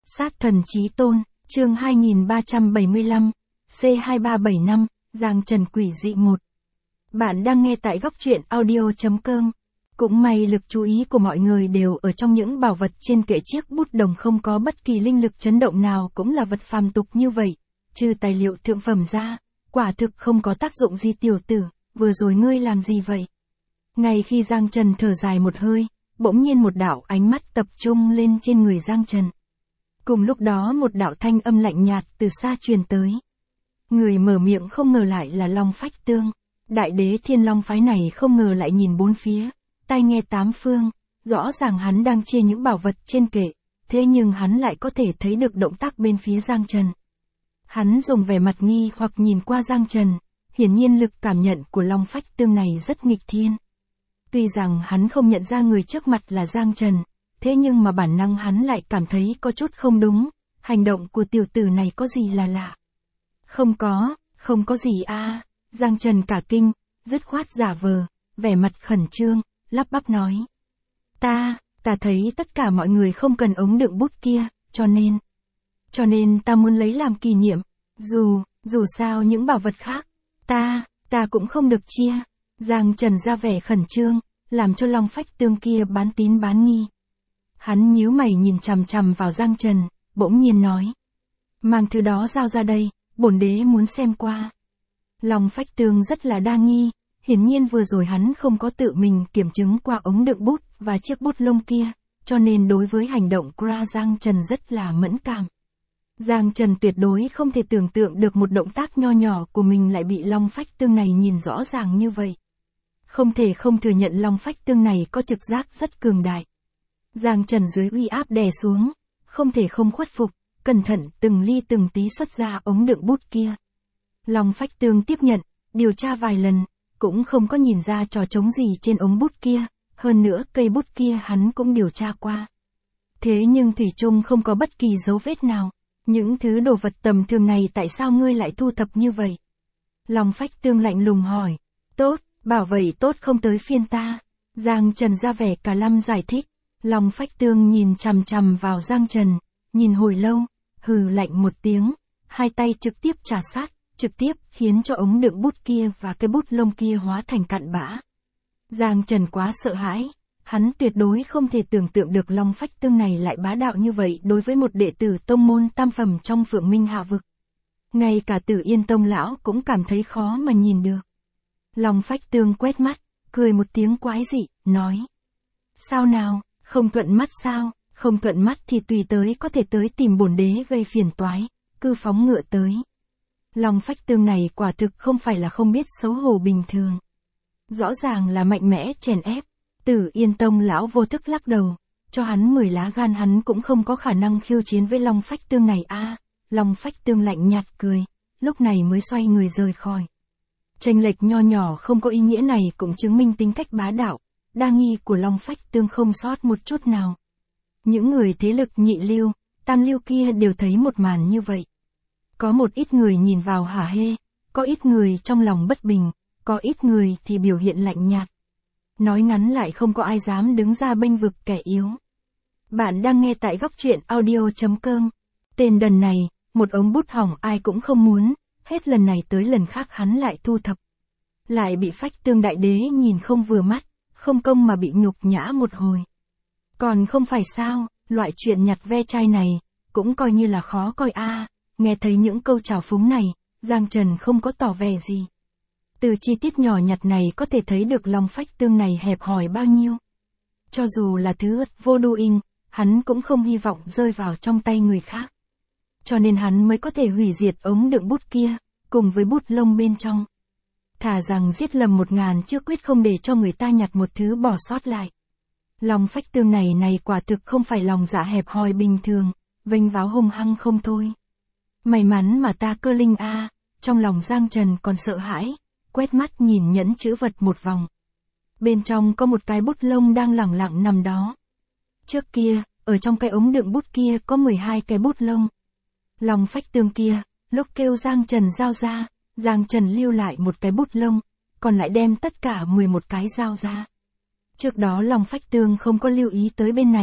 Sát thần chí tôn, chương 2375, C2375, Giang Trần quỷ dị 1. Bạn đang nghe tại góc truyện audio.com. Cũng may lực chú ý của mọi người đều ở trong những bảo vật trên kệ, chiếc bút đồng không có bất kỳ linh lực chấn động nào, cũng là vật phàm tục như vậy. Trừ tài liệu thượng phẩm ra, quả thực không có tác dụng gì. Tiểu tử, vừa rồi ngươi làm gì vậy? Ngay khi Giang Trần thở dài một hơi, bỗng nhiên một đạo ánh mắt tập trung lên trên người Giang Trần. Cùng lúc đó một đạo thanh âm lạnh nhạt từ xa truyền tới. Người mở miệng không ngờ lại là Long Phách Tương. Đại đế Thiên Long phái này không ngờ lại nhìn bốn phía, tai nghe tám phương, rõ ràng hắn đang chia những bảo vật trên kệ, thế nhưng hắn lại có thể thấy được động tác bên phía Giang Trần. Hắn dùng vẻ mặt nghi hoặc nhìn qua Giang Trần, hiển nhiên lực cảm nhận của Long Phách Tương này rất nghịch thiên. Tuy rằng hắn không nhận ra người trước mặt là Giang Trần, thế nhưng mà bản năng hắn lại cảm thấy có chút không đúng, hành động của tiểu tử này có gì là lạ. Không có gì a. Giang Trần cả kinh, dứt khoát giả vờ, vẻ mặt khẩn trương, lắp bắp nói. Ta thấy tất cả mọi người không cần ống đựng bút kia, cho nên ta muốn lấy làm kỷ niệm, dù sao những bảo vật khác, ta cũng không được chia. Giang Trần ra vẻ khẩn trương, làm cho Long Phách Tương kia bán tín bán nghi. Hắn nhíu mày nhìn chằm chằm vào Giang Trần, bỗng nhiên nói. Mang thứ đó giao ra đây, bổn đế muốn xem qua. Long Phách Tương rất là đa nghi, hiển nhiên vừa rồi hắn không có tự mình kiểm chứng qua ống đựng bút và chiếc bút lông kia, cho nên đối với hành động của Giang Trần rất là mẫn cảm. Giang Trần tuyệt đối không thể tưởng tượng được một động tác nho nhỏ của mình lại bị Long Phách Tương này nhìn rõ ràng như vậy. Không thể không thừa nhận Long Phách Tương này có trực giác rất cường đại. Giang Trần dưới uy áp đè xuống, không thể không khuất phục, cẩn thận từng ly từng tí xuất ra ống đựng bút kia. Long Phách Tương tiếp nhận, điều tra vài lần, cũng không có nhìn ra trò trống gì trên ống bút kia, hơn nữa cây bút kia hắn cũng điều tra qua. Thế nhưng thủy chung không có bất kỳ dấu vết nào. Những thứ đồ vật tầm thường này tại sao ngươi lại thu thập như vậy? Long Phách Tương lạnh lùng hỏi. Tốt, bảo vậy tốt không tới phiên ta. Giang Trần ra vẻ cả lâm giải thích. Long Phách Tương nhìn chằm chằm vào Giang Trần, nhìn hồi lâu, hừ lạnh một tiếng, hai tay trực tiếp trà sát, trực tiếp khiến cho ống đựng bút kia và cái bút lông kia hóa thành cặn bã. Giang Trần quá sợ hãi, hắn tuyệt đối không thể tưởng tượng được Long Phách Tương này lại bá đạo như vậy đối với một đệ tử tông môn tam phẩm trong Phượng Minh Hạ vực. Ngay cả Tử Yên Tông lão cũng cảm thấy khó mà nhìn được. Long Phách Tương quét mắt, cười một tiếng quái dị, nói. Sao nào, không thuận mắt sao? Không thuận mắt thì tùy tới có thể tới tìm bổn đế gây phiền toái, cứ phóng ngựa tới. Long Phách Tương này quả thực không phải là không biết xấu hổ bình thường. Rõ ràng là mạnh mẽ chèn ép. Tử Yên Tông lão vô thức lắc đầu, cho hắn 10 lá gan hắn cũng không có khả năng khiêu chiến với Long Phách Tương này a. Long Phách Tương lạnh nhạt cười, lúc này mới xoay người rời khỏi. Chênh lệch nho nhỏ không có ý nghĩa này cũng chứng minh tính cách bá đạo, đa nghi của Long Phách Tương không sót một chút nào. Những người thế lực nhị lưu, tam lưu kia đều thấy một màn như vậy. Có một ít người nhìn vào hả hê, có ít người trong lòng bất bình, có ít người thì biểu hiện lạnh nhạt. Nói ngắn lại không có ai dám đứng ra bênh vực kẻ yếu. Bạn đang nghe tại góc truyện audio.com. Tên đần này, một ống bút hỏng ai cũng không muốn, hết lần này tới lần khác hắn lại thu thập. Lại bị Phách Tương đại đế nhìn không vừa mắt, không công mà bị nhục nhã một hồi. Còn không phải sao, loại chuyện nhặt ve chai này, cũng coi như là khó coi a. Nghe thấy những câu trào phúng này, Giang Trần không có tỏ vẻ gì. Từ chi tiết nhỏ nhặt này có thể thấy được Long Phách Tương này hẹp hòi bao nhiêu. Cho dù là thứ vô đu in, hắn cũng không hy vọng rơi vào trong tay người khác. Cho nên hắn mới có thể hủy diệt ống đựng bút kia, cùng với bút lông bên trong. Thà rằng giết lầm 1000 chứ quyết không để cho người ta nhặt một thứ bỏ sót lại. Long Phách Tương này quả thực không phải lòng dạ hẹp hòi bình thường, vênh váo hung hăng không thôi. May mắn mà ta cơ linh a. Trong lòng Giang Trần còn sợ hãi. Quét mắt nhìn nhẫn chữ vật một vòng. Bên trong có một cái bút lông đang lẳng lặng nằm đó. Trước kia, ở trong cái ống đựng bút kia có 12 cái bút lông. Long Phách Tương kia, lúc kêu Giang Trần giao ra, Giang Trần lưu lại một cái bút lông, còn lại đem tất cả 11 cái giao ra. Trước đó Long Phách Tương không có lưu ý tới bên này,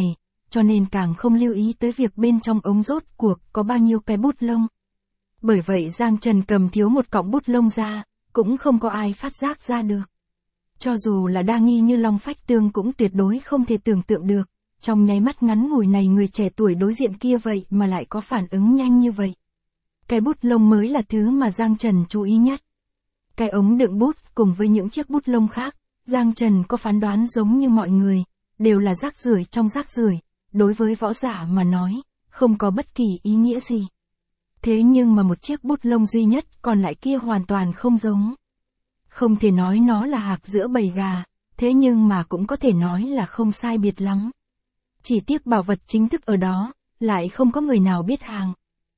cho nên càng không lưu ý tới việc bên trong ống rốt cuộc có bao nhiêu cái bút lông. Bởi vậy Giang Trần cầm thiếu một cọng bút lông ra, cũng không có ai phát giác ra được. Cho dù là đa nghi như Long Phách Tương cũng tuyệt đối không thể tưởng tượng được, trong nháy mắt ngắn ngủi này người trẻ tuổi đối diện kia vậy mà lại có phản ứng nhanh như vậy. Cái bút lông mới là thứ mà Giang Trần chú ý nhất. Cái ống đựng bút cùng với những chiếc bút lông khác, Giang Trần có phán đoán giống như mọi người, đều là rác rưởi trong rác rưởi, đối với võ giả mà nói, không có bất kỳ ý nghĩa gì. Thế nhưng mà một chiếc bút lông duy nhất còn lại kia hoàn toàn không giống. Không thể nói nó là hạc giữa bầy gà, thế nhưng mà cũng có thể nói là không sai biệt lắm. Chỉ tiếc bảo vật chính thức ở đó, lại không có người nào biết hàng.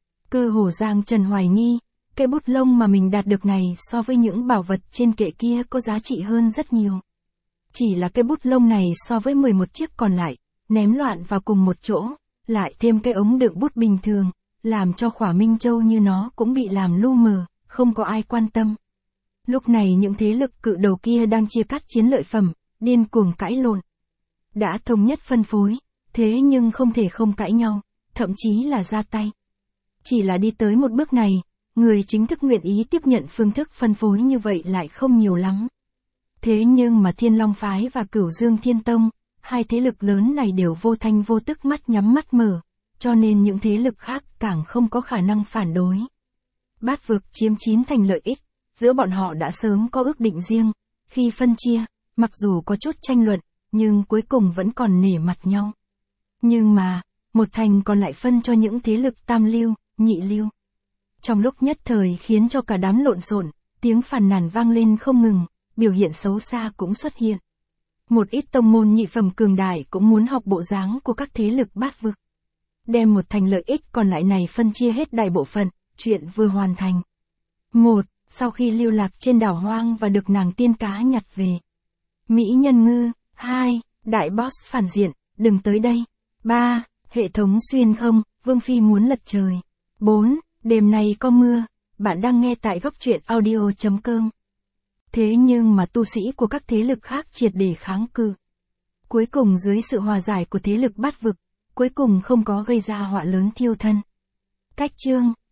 Cơ hồ Giang Trần hoài nghi, cái bút lông mà mình đạt được này so với những bảo vật trên kệ kia có giá trị hơn rất nhiều. Chỉ là cái bút lông này so với 11 chiếc còn lại, ném loạn vào cùng một chỗ, lại thêm cái ống đựng bút bình thường, làm cho Khỏa Minh Châu như nó cũng bị làm lu mờ, không có ai quan tâm. Lúc này những thế lực cự đầu kia đang chia cắt chiến lợi phẩm, điên cuồng cãi lộn. Đã thống nhất phân phối, thế nhưng không thể không cãi nhau, thậm chí là ra tay. Chỉ là đi tới một bước này, người chính thức nguyện ý tiếp nhận phương thức phân phối như vậy lại không nhiều lắm. Thế nhưng mà Thiên Long Phái và Cửu Dương Thiên Tông, hai thế lực lớn này đều vô thanh vô tức mắt nhắm mắt mở, cho nên những thế lực khác càng không có khả năng phản đối. Bát vực chiếm 9 thành lợi ích, giữa bọn họ đã sớm có ước định riêng, khi phân chia, mặc dù có chút tranh luận, nhưng cuối cùng vẫn còn nể mặt nhau. Nhưng mà, một thành còn lại phân cho những thế lực tam lưu, nhị lưu. Trong lúc nhất thời khiến cho cả đám lộn xộn, tiếng phàn nàn vang lên không ngừng, biểu hiện xấu xa cũng xuất hiện. Một ít tông môn nhị phẩm cường đại cũng muốn học bộ dáng của các thế lực bát vực. Đem một thành lợi ích còn lại này phân chia hết đại bộ phận, chuyện vừa hoàn thành. 1. Sau khi lưu lạc trên đảo hoang và được nàng tiên cá nhặt về. Mỹ nhân ngư. 2. Đại boss phản diện, đừng tới đây. 3. Hệ thống xuyên không, Vương Phi muốn lật trời. 4. Đêm nay có mưa, bạn đang nghe tại góc truyện audio.com. Thế nhưng mà tu sĩ của các thế lực khác triệt để kháng cự. Cuối cùng dưới sự hòa giải của thế lực bát vực, cuối cùng không có gây ra họa lớn thiêu thân. Cách chương